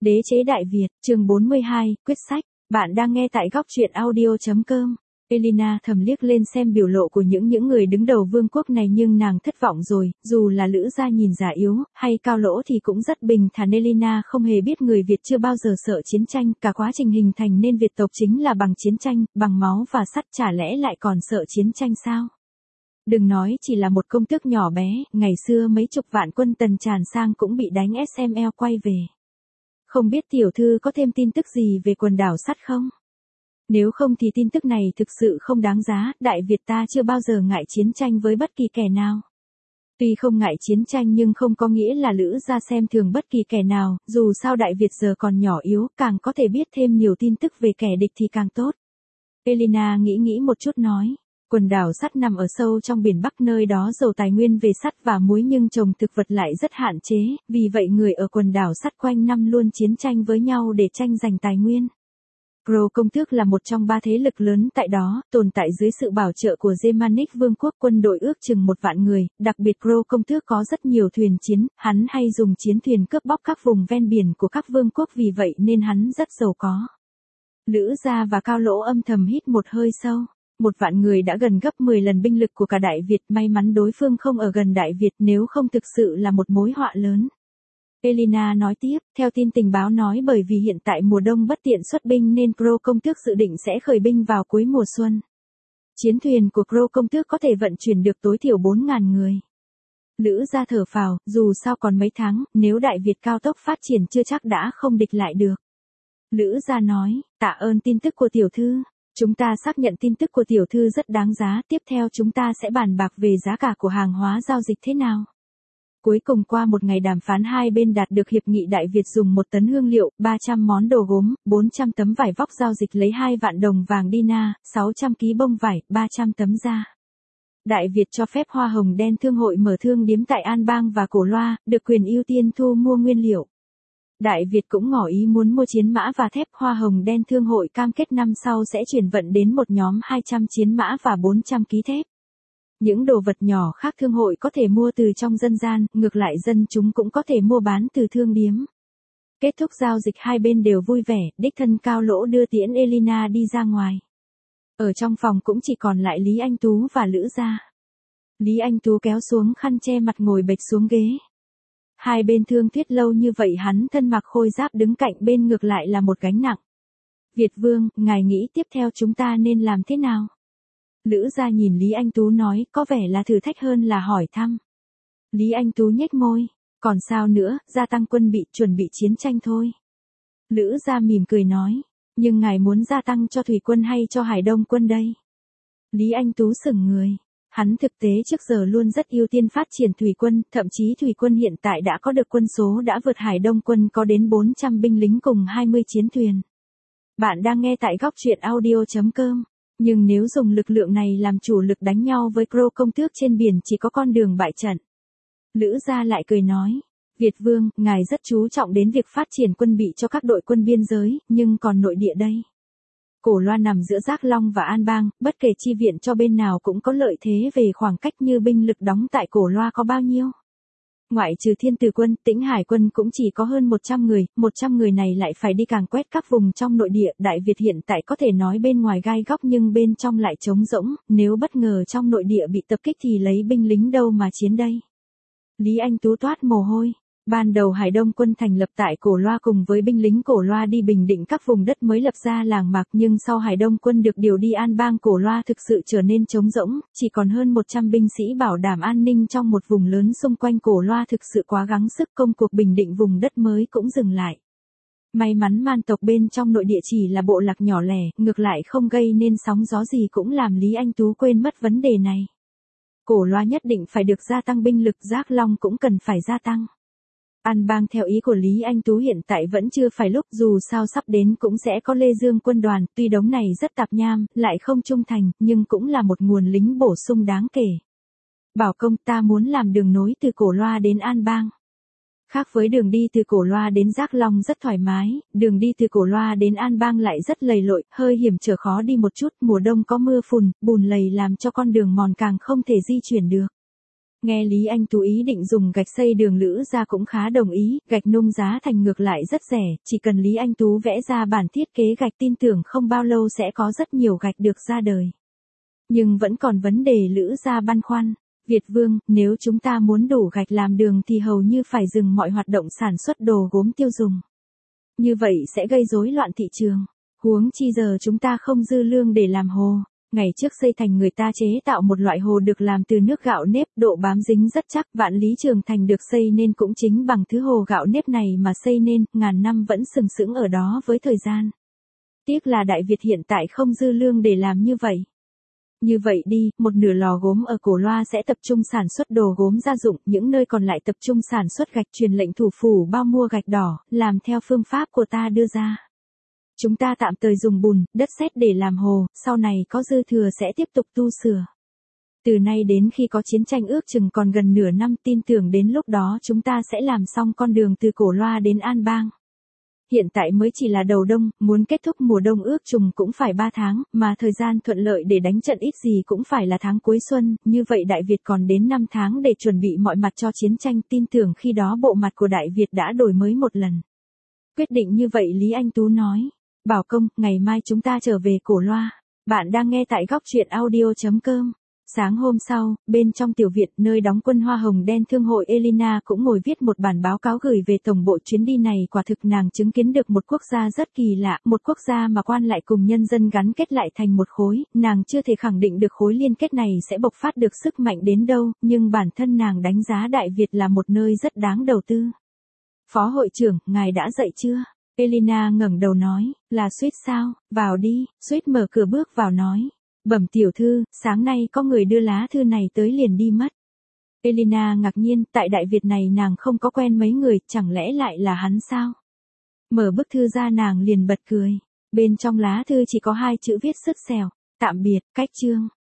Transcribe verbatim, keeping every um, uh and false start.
Đế chế Đại Việt, chương bốn mươi hai, quyết sách. Bạn đang nghe tại góc truyện audio chấm com. Elina thầm liếc lên xem biểu lộ của những những người đứng đầu vương quốc này nhưng nàng thất vọng rồi, dù là Lữ gia nhìn già yếu, hay cao lỗ thì cũng rất bình thản. Elina không hề biết người Việt chưa bao giờ sợ chiến tranh, cả quá trình hình thành nên Việt tộc chính là bằng chiến tranh, bằng máu và sắt, chả lẽ lại còn sợ chiến tranh sao? Đừng nói chỉ là một công tước nhỏ bé, ngày xưa mấy chục vạn quân Tần tràn sang cũng bị đánh ét em lờ quay về. Không biết tiểu thư có thêm tin tức gì về quần đảo sắt không? Nếu không thì tin tức này thực sự không đáng giá, Đại Việt ta chưa bao giờ ngại chiến tranh với bất kỳ kẻ nào. Tuy không ngại chiến tranh nhưng không có nghĩa là Lữ gia xem thường bất kỳ kẻ nào, dù sao Đại Việt giờ còn nhỏ yếu, càng có thể biết thêm nhiều tin tức về kẻ địch thì càng tốt. Elina nghĩ nghĩ một chút nói. Quần đảo sắt nằm ở sâu trong biển Bắc, nơi đó giàu tài nguyên về sắt và muối nhưng trồng thực vật lại rất hạn chế, vì vậy người ở quần đảo sắt quanh năm luôn chiến tranh với nhau để tranh giành tài nguyên. Crow công tước là một trong ba thế lực lớn tại đó, tồn tại dưới sự bảo trợ của Germanic Vương quốc, quân đội ước chừng một vạn người, đặc biệt Crow công tước có rất nhiều thuyền chiến, hắn hay dùng chiến thuyền cướp bóc các vùng ven biển của các vương quốc, vì vậy nên hắn rất giàu có. Lữ gia và Cao Lỗ âm thầm hít một hơi sâu. Một vạn người đã gần gấp mười lần binh lực của cả Đại Việt, may mắn đối phương không ở gần Đại Việt, nếu không thực sự là một mối họa lớn. Elina nói tiếp, theo tin tình báo nói bởi vì hiện tại mùa đông bất tiện xuất binh nên Crow công tước dự định sẽ khởi binh vào cuối mùa xuân. Chiến thuyền của Crow công tước có thể vận chuyển được tối thiểu bốn nghìn người. Lữ gia thở phào, dù sao còn mấy tháng, nếu Đại Việt cao tốc phát triển chưa chắc đã không địch lại được. Lữ gia nói, tạ ơn tin tức của tiểu thư. Chúng ta xác nhận tin tức của tiểu thư rất đáng giá, tiếp theo chúng ta sẽ bàn bạc về giá cả của hàng hóa giao dịch thế nào. Cuối cùng qua một ngày đàm phán hai bên đạt được hiệp nghị. Đại Việt dùng một tấn hương liệu, ba trăm món đồ gốm, bốn trăm tấm vải vóc giao dịch lấy hai vạn đồng vàng dinar, sáu trăm ki bông vải, ba trăm tấm da. Đại Việt cho phép Hoa Hồng Đen Thương hội mở thương điếm tại An Bang và Cổ Loa, được quyền ưu tiên thu mua nguyên liệu. Đại Việt cũng ngỏ ý muốn mua chiến mã và thép. Hoa Hồng Đen Thương hội cam kết năm sau sẽ chuyển vận đến một nhóm hai trăm chiến mã và bốn trăm ký thép. Những đồ vật nhỏ khác thương hội có thể mua từ trong dân gian, ngược lại dân chúng cũng có thể mua bán từ thương điếm. Kết thúc giao dịch hai bên đều vui vẻ, đích thân Cao Lỗ đưa tiễn Elina đi ra ngoài. Ở trong phòng cũng chỉ còn lại Lý Anh Tú và Lữ gia. Lý Anh Tú kéo xuống khăn che mặt ngồi bệt xuống ghế. Hai bên thương thuyết lâu như vậy hắn thân mặc khôi giáp đứng cạnh bên ngược lại là một gánh nặng. Việt Vương, ngài nghĩ tiếp theo chúng ta nên làm thế nào? Lữ gia nhìn Lý Anh Tú nói, có vẻ là thử thách hơn là hỏi thăm. Lý Anh Tú nhếch môi, còn sao nữa, gia tăng quân bị, chuẩn bị chiến tranh thôi. Lữ gia mỉm cười nói, nhưng ngài muốn gia tăng cho thủy quân hay cho Hải Đông quân đây? Lý Anh Tú sững người. Hắn thực tế trước giờ luôn rất ưu tiên phát triển thủy quân, thậm chí thủy quân hiện tại đã có được quân số đã vượt Hải Đông quân có đến bốn trăm binh lính cùng hai mươi chiến thuyền. Bạn đang nghe tại góc truyện audio chấm com. Nhưng nếu dùng lực lượng này làm chủ lực đánh nhau với Crow công tước trên biển chỉ có con đường bại trận. Lữ gia lại cười nói, Việt Vương, ngài rất chú trọng đến việc phát triển quân bị cho các đội quân biên giới, nhưng còn nội địa đây. Cổ Loa nằm giữa Giác Long và An Bang, bất kể chi viện cho bên nào cũng có lợi thế về khoảng cách, như binh lực đóng tại Cổ Loa có bao nhiêu. Ngoại trừ Thiên Tử quân, Tĩnh Hải quân cũng chỉ có hơn một trăm người, một trăm người này lại phải đi càn quét các vùng trong nội địa. Đại Việt hiện tại có thể nói bên ngoài gai góc nhưng bên trong lại trống rỗng, nếu bất ngờ trong nội địa bị tập kích thì lấy binh lính đâu mà chiến đây. Lý Anh Tú toát mồ hôi. Ban đầu Hải Đông quân thành lập tại Cổ Loa cùng với binh lính Cổ Loa đi bình định các vùng đất mới lập ra làng mạc, nhưng sau Hải Đông quân được điều đi An Bang, Cổ Loa thực sự trở nên trống rỗng, chỉ còn hơn một trăm binh sĩ bảo đảm an ninh trong một vùng lớn xung quanh Cổ Loa, thực sự quá gắng sức, công cuộc bình định vùng đất mới cũng dừng lại. May mắn man tộc bên trong nội địa chỉ là bộ lạc nhỏ lẻ, ngược lại không gây nên sóng gió gì cũng làm Lý Anh Tú quên mất vấn đề này. Cổ Loa nhất định phải được gia tăng binh lực, Giác Long cũng cần phải gia tăng. An Bang theo ý của Lý Anh Tú hiện tại vẫn chưa phải lúc, dù sao sắp đến cũng sẽ có Lê Dương quân đoàn, tuy đống này rất tạp nham, lại không trung thành, nhưng cũng là một nguồn lính bổ sung đáng kể. Bảo công, ta muốn làm đường nối từ Cổ Loa đến An Bang. Khác với đường đi từ Cổ Loa đến Giác Long rất thoải mái, đường đi từ Cổ Loa đến An Bang lại rất lầy lội, hơi hiểm trở, khó đi một chút, mùa đông có mưa phùn, bùn lầy làm cho con đường mòn càng không thể di chuyển được. Nghe Lý Anh Tú ý định dùng gạch xây đường Lữ Gia cũng khá đồng ý, gạch nung giá thành ngược lại rất rẻ, chỉ cần Lý Anh Tú vẽ ra bản thiết kế gạch tin tưởng không bao lâu sẽ có rất nhiều gạch được ra đời. Nhưng vẫn còn vấn đề Lữ Gia băn khoăn. Việt Vương, nếu chúng ta muốn đủ gạch làm đường thì hầu như phải dừng mọi hoạt động sản xuất đồ gốm tiêu dùng. Như vậy sẽ gây rối loạn thị trường. Huống chi giờ chúng ta không dư lương để làm hồ. Ngày trước xây thành người ta chế tạo một loại hồ được làm từ nước gạo nếp, độ bám dính rất chắc. Vạn Lý Trường Thành được xây nên cũng chính bằng thứ hồ gạo nếp này mà xây nên, ngàn năm vẫn sừng sững ở đó với thời gian. Tiếc là Đại Việt hiện tại không dư lương để làm như vậy. Như vậy đi, một nửa lò gốm ở Cổ Loa sẽ tập trung sản xuất đồ gốm gia dụng, những nơi còn lại tập trung sản xuất gạch, truyền lệnh thủ phủ bao mua gạch đỏ, làm theo phương pháp của ta đưa ra. Chúng ta tạm thời dùng bùn, đất sét để làm hồ, sau này có dư thừa sẽ tiếp tục tu sửa. Từ nay đến khi có chiến tranh ước chừng còn gần nửa năm, tin tưởng đến lúc đó chúng ta sẽ làm xong con đường từ Cổ Loa đến An Bang. Hiện tại mới chỉ là đầu đông, muốn kết thúc mùa đông ước chừng cũng phải ba tháng, mà thời gian thuận lợi để đánh trận ít gì cũng phải là tháng cuối xuân, như vậy Đại Việt còn đến năm tháng để chuẩn bị mọi mặt cho chiến tranh, tin tưởng khi đó bộ mặt của Đại Việt đã đổi mới một lần. Quyết định như vậy Lý Anh Tú nói, Bảo Công, ngày mai chúng ta trở về Cổ Loa. Bạn đang nghe tại góc truyện audio chấm com. Sáng hôm sau, bên trong tiểu viện nơi đóng quân Hoa Hồng Đen thương hội Elina cũng ngồi viết một bản báo cáo gửi về tổng bộ. Chuyến đi này quả thực nàng chứng kiến được một quốc gia rất kỳ lạ, một quốc gia mà quan lại cùng nhân dân gắn kết lại thành một khối, nàng chưa thể khẳng định được khối liên kết này sẽ bộc phát được sức mạnh đến đâu, nhưng bản thân nàng đánh giá Đại Việt là một nơi rất đáng đầu tư. Phó hội trưởng, ngài đã dậy chưa? Elina ngẩng đầu nói, là Suýt sao, vào đi. Suýt mở cửa bước vào nói. Bẩm tiểu thư, sáng nay có người đưa lá thư này tới liền đi mất. Elina ngạc nhiên, tại Đại Việt này nàng không có quen mấy người, chẳng lẽ lại là hắn sao? Mở bức thư ra nàng liền bật cười. Bên trong lá thư chỉ có hai chữ viết sứt sẻo, tạm biệt, cách chương.